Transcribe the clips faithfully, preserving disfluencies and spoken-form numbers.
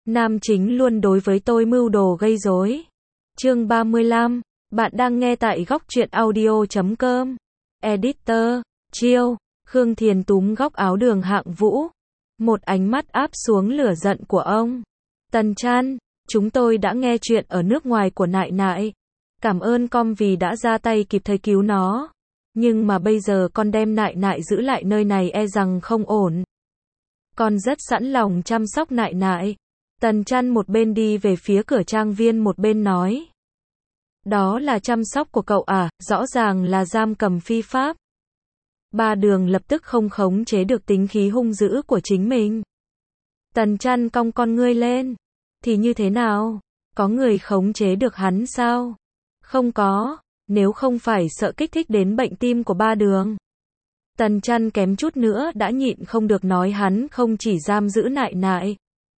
Nam chính luôn đối với tôi mưu đồ gây rối. Chương ba mươi lăm, bạn đang nghe tại góc truyện audio chấm com. Editor, chiêu, Khương Thiền túm góc áo Đường Hạng Vũ. Một ánh mắt áp xuống lửa giận của ông. Tần Trăn, chúng tôi đã nghe chuyện ở nước ngoài của nại nại. Cảm ơn com vì đã ra tay kịp thời cứu nó. Nhưng mà bây giờ con đem nại nại giữ lại nơi này e rằng không ổn. Con rất sẵn lòng chăm sóc nại nại. Tần Trăn một bên đi về phía cửa trang viên một bên nói. Đó là chăm sóc của cậu à, rõ ràng là giam cầm phi pháp. Ba Đường lập tức không khống chế được tính khí hung dữ của chính mình. Tần Trăn cong con ngươi lên. Thì như thế nào? Có người khống chế được hắn sao? Không có, nếu không phải sợ kích thích đến bệnh tim của Ba Đường. Tần Trăn kém chút nữa đã nhịn không được nói hắn không chỉ giam giữ nại nại,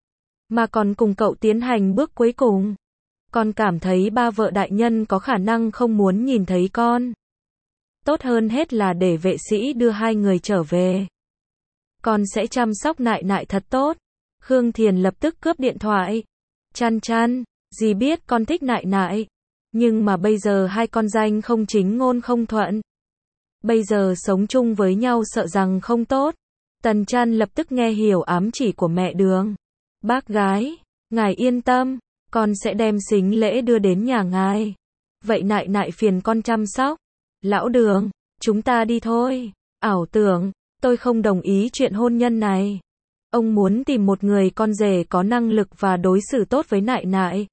mà còn cùng cậu tiến hành bước cuối cùng. Con cảm thấy ba vợ đại nhân có khả năng không muốn nhìn thấy con. Tốt hơn hết là để vệ sĩ đưa hai người trở về. Con sẽ chăm sóc nại nại thật tốt. Khương Thiền lập tức cướp điện thoại. Trăn Trăn, dì biết con thích nại nại. Nhưng mà bây giờ hai con danh không chính ngôn không thuận. Bây giờ sống chung với nhau sợ rằng không tốt. Tần Trăn lập tức nghe hiểu ám chỉ của mẹ Đường. Bác gái, ngài yên tâm, con sẽ đem sính lễ đưa đến nhà ngài. Vậy nại nại phiền con chăm sóc. Lão Đường, chúng ta đi thôi. Ảo tưởng, tôi không đồng ý chuyện hôn nhân này. Ông muốn tìm một người con rể có năng lực và đối xử tốt với nại nại.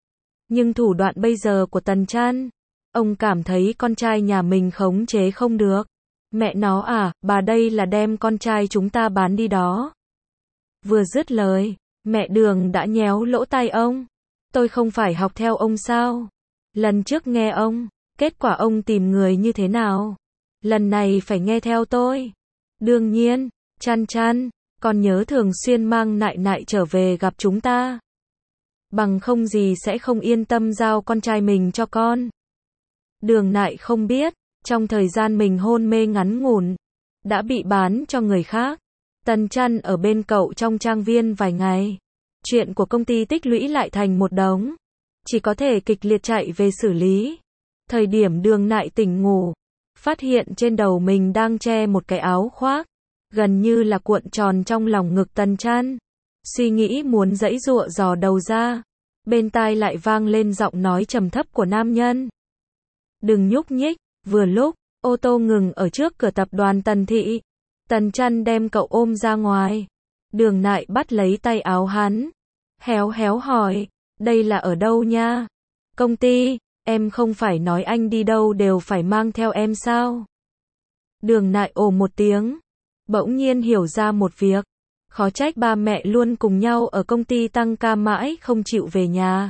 Nhưng thủ đoạn bây giờ của Tần Trăn, ông cảm thấy con trai nhà mình khống chế không được. Mẹ nó à, bà đây là đem con trai chúng ta bán đi đó. Vừa dứt lời, mẹ Đường đã nhéo lỗ tai ông. Tôi không phải học theo ông sao? Lần trước nghe ông, kết quả ông tìm người như thế nào? Lần này phải nghe theo tôi. Đương nhiên, Trăn Trăn, con nhớ thường xuyên mang nại nại trở về gặp chúng ta. Bằng không gì sẽ không yên tâm giao con trai mình cho con. Đường nại không biết, trong thời gian mình hôn mê ngắn ngủn, đã bị bán cho người khác. Tần Trăn ở bên cậu trong trang viên vài ngày. Chuyện của công ty tích lũy lại thành một đống. Chỉ có thể kịch liệt chạy về xử lý. Thời điểm Đường nại tỉnh ngủ, phát hiện trên đầu mình đang che một cái áo khoác, gần như là cuộn tròn trong lòng ngực Tần Trăn. Suy nghĩ muốn giãy giụa dò đầu ra. Bên tai lại vang lên giọng nói trầm thấp của nam nhân. Đừng nhúc nhích. Vừa lúc, ô tô ngừng ở trước cửa tập đoàn Tần Thị. Tần Trăn đem cậu ôm ra ngoài. Đường nại bắt lấy tay áo hắn. Héo héo hỏi, đây là ở đâu nha? Công ty, em không phải nói anh đi đâu đều phải mang theo em sao? Đường nại ồ một tiếng. Bỗng nhiên hiểu ra một việc. Khó trách ba mẹ luôn cùng nhau ở công ty tăng ca mãi không chịu về nhà.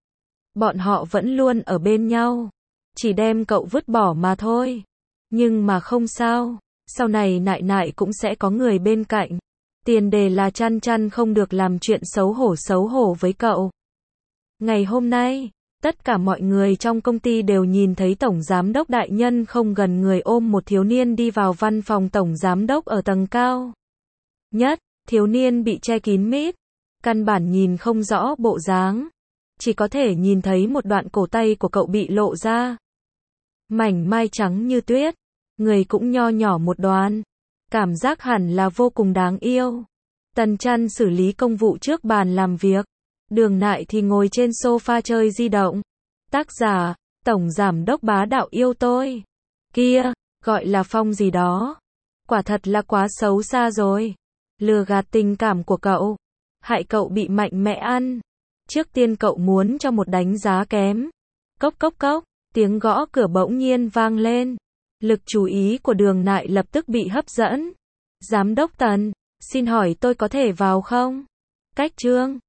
Bọn họ vẫn luôn ở bên nhau. Chỉ đem cậu vứt bỏ mà thôi. Nhưng mà không sao. Sau này nại nại cũng sẽ có người bên cạnh. Tiền đề là Trăn Trăn không được làm chuyện xấu hổ xấu hổ với cậu. Ngày hôm nay, tất cả mọi người trong công ty đều nhìn thấy Tổng Giám đốc đại nhân không gần người ôm một thiếu niên đi vào văn phòng Tổng Giám đốc ở tầng cao nhất. Thiếu niên bị che kín mít. Căn bản nhìn không rõ bộ dáng. Chỉ có thể nhìn thấy một đoạn cổ tay của cậu bị lộ ra. Mảnh mai trắng như tuyết. Người cũng nho nhỏ một đoạn. Cảm giác hẳn là vô cùng đáng yêu. Tần Trăn xử lý công vụ trước bàn làm việc. Đường nại thì ngồi trên sofa chơi di động. Tác giả, Tổng Giám đốc bá đạo yêu tôi. Kia, gọi là Phong gì đó. Quả thật là quá xấu xa rồi. Lừa gạt tình cảm của cậu. Hại cậu bị mạnh mẽ ăn. Trước tiên cậu muốn cho một đánh giá kém. Cốc cốc cốc, tiếng gõ cửa bỗng nhiên vang lên. Lực chú ý của Đường nại lập tức bị hấp dẫn. Giám đốc Tần, xin hỏi tôi có thể vào không? Cách chương